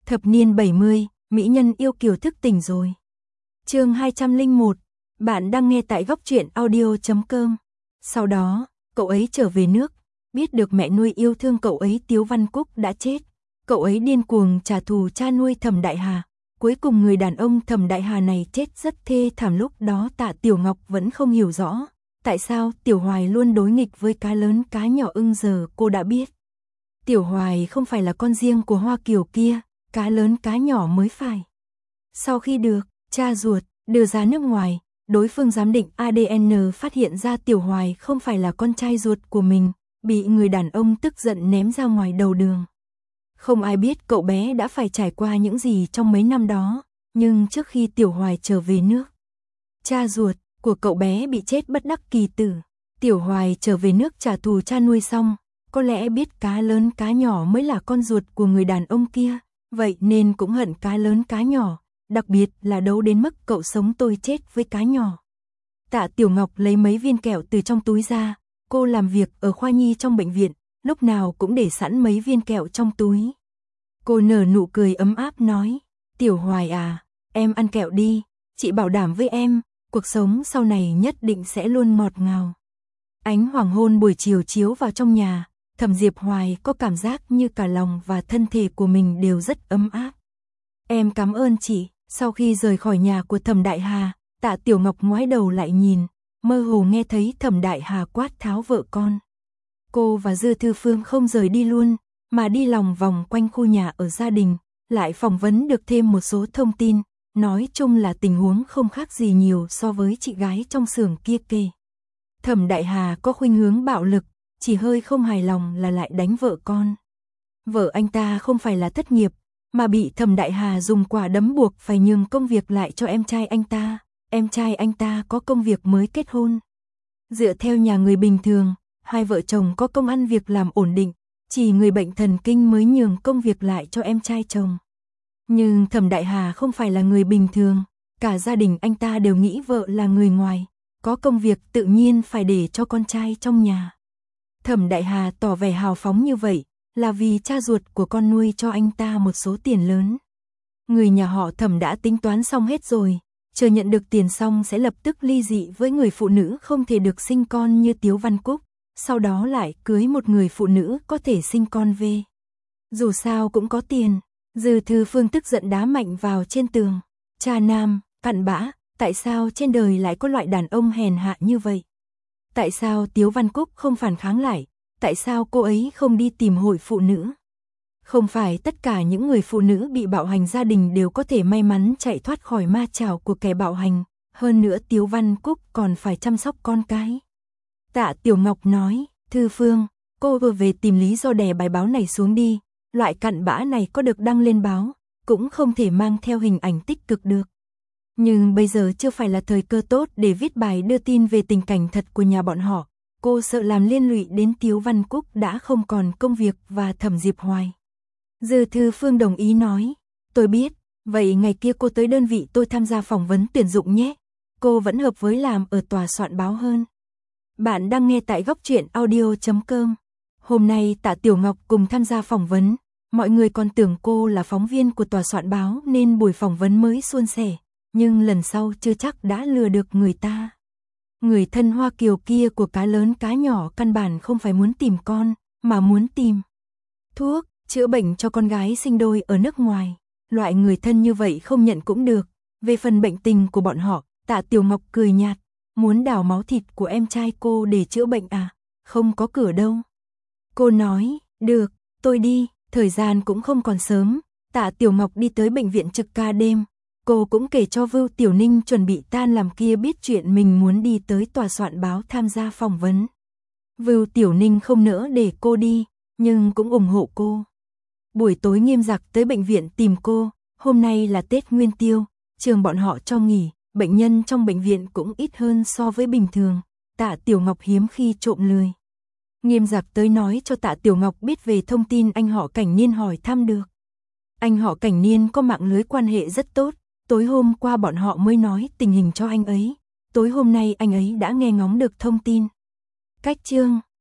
Thập niên 70, mỹ nhân yêu kiều thức tỉnh rồi. Chương 201, bạn đang nghe tại góc truyện audio.com. Sau đó, cậu ấy trở về nước, biết được mẹ nuôi yêu thương cậu ấy Tiếu Văn Cúc đã chết. Cậu ấy điên cuồng trả thù cha nuôi Thẩm Đại Hà. Cuối cùng người đàn ông Thẩm Đại Hà này chết rất thê thảm. Lúc đó Tạ Tiểu Ngọc vẫn không hiểu rõ tại sao Tiểu Hoài luôn đối nghịch với cá lớn cá nhỏ. Giờ cô đã biết. Tiểu Hoài không phải là con riêng của Hoa Kiều kia, cá lớn cá nhỏ mới phải. Sau khi được cha ruột đưa ra nước ngoài, đối phương giám định ADN phát hiện ra Tiểu Hoài không phải là con trai ruột của mình, bị người đàn ông tức giận ném ra ngoài đầu đường. Không ai biết cậu bé đã phải trải qua những gì trong mấy năm đó, nhưng trước khi Tiểu Hoài trở về nước, cha ruột của cậu bé bị chết bất đắc kỳ tử. Tiểu Hoài trở về nước trả thù cha nuôi xong, có lẽ biết cá lớn cá nhỏ mới là con ruột của người đàn ông kia, vậy nên cũng hận cá lớn cá nhỏ, đặc biệt là đấu đến mức cậu sống tôi chết với cá nhỏ. Tạ Tiểu Ngọc lấy mấy viên kẹo từ trong túi ra, cô làm việc ở khoa nhi trong bệnh viện, lúc nào cũng để sẵn mấy viên kẹo trong túi. Cô nở nụ cười ấm áp nói, Tiểu Hoài à, em ăn kẹo đi, chị bảo đảm với em, cuộc sống sau này nhất định sẽ luôn ngọt ngào. Ánh hoàng hôn buổi chiều chiếu vào trong nhà, Thẩm Diệp Hoài có cảm giác như cả lòng và thân thể của mình đều rất ấm áp. Em cảm ơn chị. Sau khi rời khỏi nhà của Thẩm Đại Hà, Tạ Tiểu Ngọc ngoái đầu lại nhìn, mơ hồ nghe thấy Thẩm Đại Hà quát tháo vợ con. Cô và Dư Thư Phương không rời đi luôn, mà đi lòng vòng quanh khu nhà ở gia đình, lại phỏng vấn được thêm một số thông tin, nói chung là tình huống không khác gì nhiều so với chị gái trong xưởng kia kể. Thẩm Đại Hà có khuynh hướng bạo lực, chỉ hơi không hài lòng là lại đánh vợ con. Vợ anh ta không phải là thất nghiệp, mà bị Thẩm Đại Hà dùng quả đấm buộc phải nhường công việc lại cho em trai anh ta. Em trai anh ta có công việc mới kết hôn. Dựa theo nhà người bình thường, hai vợ chồng có công ăn việc làm ổn định, chỉ người bệnh thần kinh mới nhường công việc lại cho em trai chồng. Nhưng Thẩm Đại Hà không phải là người bình thường, cả gia đình anh ta đều nghĩ vợ là người ngoài, có công việc tự nhiên phải để cho con trai trong nhà. Thẩm Đại Hà tỏ vẻ hào phóng như vậy, là vì cha ruột của con nuôi cho anh ta một số tiền lớn. Người nhà họ Thẩm đã tính toán xong hết rồi, chờ nhận được tiền xong sẽ lập tức ly dị với người phụ nữ không thể được sinh con như Tiếu Văn Cúc, sau đó lại cưới một người phụ nữ có thể sinh con về. Dù sao cũng có tiền. Dư Thư Phương tức giận đá mạnh vào trên tường. Cha nam, cặn bã, tại sao trên đời lại có loại đàn ông hèn hạ như vậy? Tại sao Tiếu Văn Cúc không phản kháng lại? Tại sao cô ấy không đi tìm hội phụ nữ? Không phải tất cả những người phụ nữ bị bạo hành gia đình đều có thể may mắn chạy thoát khỏi ma chảo của kẻ bạo hành, hơn nữa Tiếu Văn Cúc còn phải chăm sóc con cái. Tạ Tiểu Ngọc nói, Thư Phương, cô vừa về tìm lý do đè bài báo này xuống đi, loại cặn bã này có được đăng lên báo, cũng không thể mang theo hình ảnh tích cực được. Nhưng bây giờ chưa phải là thời cơ tốt để viết bài đưa tin về tình cảnh thật của nhà bọn họ, cô sợ làm liên lụy đến Tiếu Văn Cúc đã không còn công việc và Thẩm Diệp Hoài. Dư Thư Phương đồng ý nói, tôi biết, vậy ngày kia cô tới đơn vị tôi tham gia phỏng vấn tuyển dụng nhé, cô vẫn hợp với làm ở tòa soạn báo hơn. Bạn đang nghe tại góc truyện audio.com. Hôm nay Tạ Tiểu Ngọc cùng tham gia phỏng vấn, mọi người còn tưởng cô là phóng viên của tòa soạn báo nên buổi phỏng vấn mới suôn sẻ, nhưng lần sau chưa chắc đã lừa được người ta. Người thân Hoa Kiều kia của cá lớn cá nhỏ căn bản không phải muốn tìm con, mà muốn tìm thuốc, chữa bệnh cho con gái sinh đôi ở nước ngoài. Loại người thân như vậy không nhận cũng được. Về phần bệnh tình của bọn họ, Tạ Tiểu Ngọc cười nhạt, muốn đào máu thịt của em trai cô để chữa bệnh à? Không có cửa đâu. Cô nói, được, tôi đi, thời gian cũng không còn sớm. Tạ Tiểu Ngọc đi tới bệnh viện trực ca đêm. Cô cũng kể cho Vưu Tiểu Ninh chuẩn bị tan làm kia biết chuyện mình muốn đi tới tòa soạn báo tham gia phỏng vấn. Vưu Tiểu Ninh không nỡ để cô đi, nhưng cũng ủng hộ cô. Buổi tối Nghiêm Giặc tới bệnh viện tìm cô, hôm nay là Tết Nguyên Tiêu, trường bọn họ cho nghỉ, bệnh nhân trong bệnh viện cũng ít hơn so với bình thường, Tạ Tiểu Ngọc hiếm khi trộm lười. Nghiêm Giặc tới nói cho Tạ Tiểu Ngọc biết về thông tin anh họ Cảnh Niên hỏi thăm được. Anh họ Cảnh Niên có mạng lưới quan hệ rất tốt, tối hôm qua bọn họ mới nói tình hình cho anh ấy, tối hôm nay anh ấy đã nghe ngóng được thông tin. Cách chương